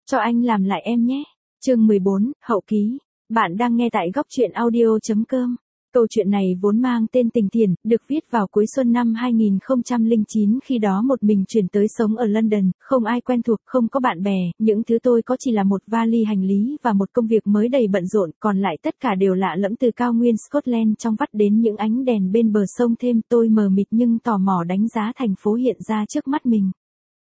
Cho anh làm lại em nhé. Chương 14, hậu ký. Bạn đang nghe tại góc truyện audio.com. Câu chuyện này vốn mang tên Tình Thiền, được viết vào cuối xuân năm 2009, khi đó một mình chuyển tới sống ở London, không ai quen thuộc, không có bạn bè, những thứ tôi có chỉ là một vali hành lý và một công việc mới đầy bận rộn, còn lại tất cả đều lạ lẫm, từ cao nguyên Scotland trong vắt đến những ánh đèn bên bờ sông Thêm. Tôi mờ mịt nhưng tò mò đánh giá thành phố hiện ra trước mắt mình.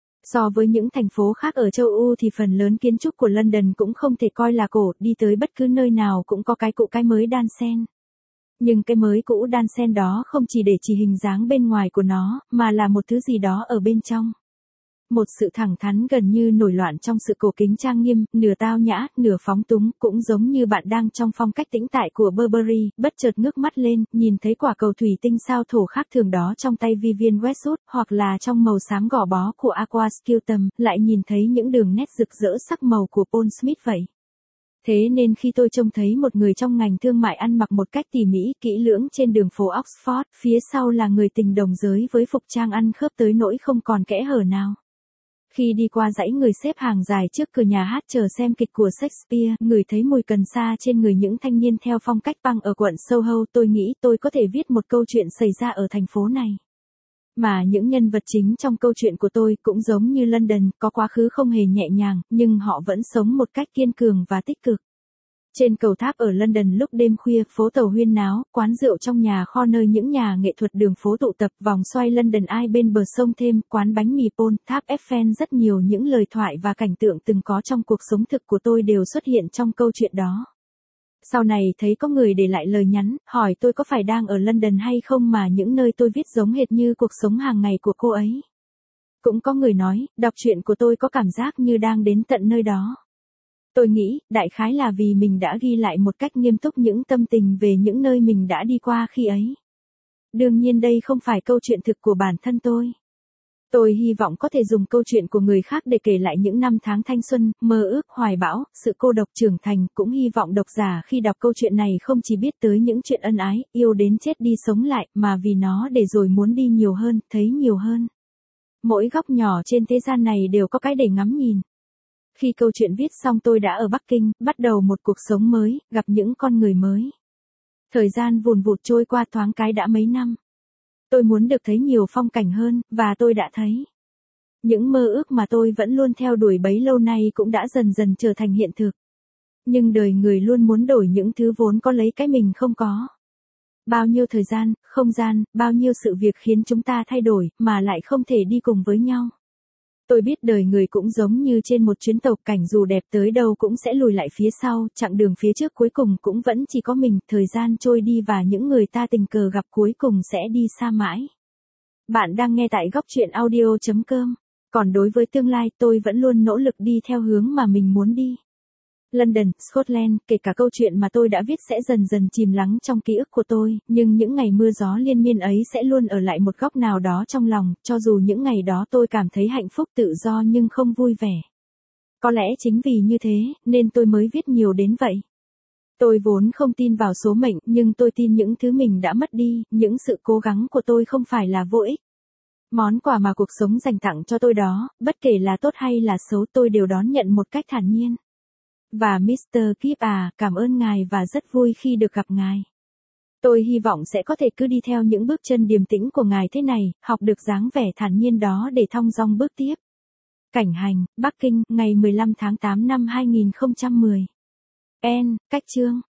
So với những thành phố khác ở châu Âu thì phần lớn kiến trúc của London cũng không thể coi là cổ, đi tới bất cứ nơi nào cũng có cái cũ cái mới đan xen. Nhưng cái mới cũ đan xen đó không chỉ để chỉ hình dáng bên ngoài của nó, mà là một thứ gì đó ở bên trong. Một sự thẳng thắn gần như nổi loạn trong sự cổ kính trang nghiêm, nửa tao nhã, nửa phóng túng, cũng giống như bạn đang trong phong cách tĩnh tại của Burberry, bất chợt ngước mắt lên, nhìn thấy quả cầu thủy tinh sao thổ khác thường đó trong tay Vivienne Westwood, hoặc là trong màu xám gò bó của Aqua Sculptum, lại nhìn thấy những đường nét rực rỡ sắc màu của Paul Smith vậy. Thế nên khi tôi trông thấy một người trong ngành thương mại ăn mặc một cách tỉ mỉ, kỹ lưỡng trên đường phố Oxford, phía sau là người tình đồng giới với phục trang ăn khớp tới nỗi không còn kẽ hở nào. Khi đi qua dãy người xếp hàng dài trước cửa nhà hát chờ xem kịch của Shakespeare, ngửi thấy mùi cần sa trên người những thanh niên theo phong cách punk ở quận Soho, tôi nghĩ tôi có thể viết một câu chuyện xảy ra ở thành phố này. Mà những nhân vật chính trong câu chuyện của tôi cũng giống như London, có quá khứ không hề nhẹ nhàng, nhưng họ vẫn sống một cách kiên cường và tích cực. Trên cầu tháp ở London lúc đêm khuya, phố tàu huyên náo, quán rượu trong nhà kho nơi những nhà nghệ thuật đường phố tụ tập, vòng xoay London Eye bên bờ sông Thêm, quán bánh mì Paul, tháp Eiffel, rất nhiều những lời thoại và cảnh tượng từng có trong cuộc sống thực của tôi đều xuất hiện trong câu chuyện đó. Sau này thấy có người để lại lời nhắn, hỏi tôi có phải đang ở London hay không, mà những nơi tôi viết giống hệt như cuộc sống hàng ngày của cô ấy. Cũng có người nói, đọc truyện của tôi có cảm giác như đang đến tận nơi đó. Tôi nghĩ, đại khái là vì mình đã ghi lại một cách nghiêm túc những tâm tình về những nơi mình đã đi qua khi ấy. Đương nhiên đây không phải câu chuyện thực của bản thân tôi. Tôi hy vọng có thể dùng câu chuyện của người khác để kể lại những năm tháng thanh xuân, mơ ước, hoài bão, sự cô độc trưởng thành, cũng hy vọng độc giả khi đọc câu chuyện này không chỉ biết tới những chuyện ân ái, yêu đến chết đi sống lại, mà vì nó để rồi muốn đi nhiều hơn, thấy nhiều hơn. Mỗi góc nhỏ trên thế gian này đều có cái để ngắm nhìn. Khi câu chuyện viết xong tôi đã ở Bắc Kinh, bắt đầu một cuộc sống mới, gặp những con người mới. Thời gian vùn vụt trôi qua thoáng cái đã mấy năm. Tôi muốn được thấy nhiều phong cảnh hơn, và tôi đã thấy. Những mơ ước mà tôi vẫn luôn theo đuổi bấy lâu nay cũng đã dần dần trở thành hiện thực. Nhưng đời người luôn muốn đổi những thứ vốn có lấy cái mình không có. Bao nhiêu thời gian, không gian, bao nhiêu sự việc khiến chúng ta thay đổi, mà lại không thể đi cùng với nhau. Tôi biết đời người cũng giống như trên một chuyến tàu, cảnh dù đẹp tới đâu cũng sẽ lùi lại phía sau, chặng đường phía trước cuối cùng cũng vẫn chỉ có mình, thời gian trôi đi và những người ta tình cờ gặp cuối cùng sẽ đi xa mãi. Bạn đang nghe tại góc truyện audio.com. Còn đối với tương lai, tôi vẫn luôn nỗ lực đi theo hướng mà mình muốn đi. London, Scotland, kể cả câu chuyện mà tôi đã viết sẽ dần dần chìm lắng trong ký ức của tôi, nhưng những ngày mưa gió liên miên ấy sẽ luôn ở lại một góc nào đó trong lòng, cho dù những ngày đó tôi cảm thấy hạnh phúc tự do nhưng không vui vẻ. Có lẽ chính vì như thế, nên tôi mới viết nhiều đến vậy. Tôi vốn không tin vào số mệnh, nhưng tôi tin những thứ mình đã mất đi, những sự cố gắng của tôi không phải là vô ích. Món quà mà cuộc sống dành tặng cho tôi đó, bất kể là tốt hay là xấu, tôi đều đón nhận một cách thản nhiên. Và Mr. Kip à, cảm ơn ngài và rất vui khi được gặp ngài. Tôi hy vọng sẽ có thể cứ đi theo những bước chân điềm tĩnh của ngài thế này, học được dáng vẻ thản nhiên đó để thong dong bước tiếp. Cảnh hành, Bắc Kinh, ngày 15 tháng 8 năm 2010. Cách chương.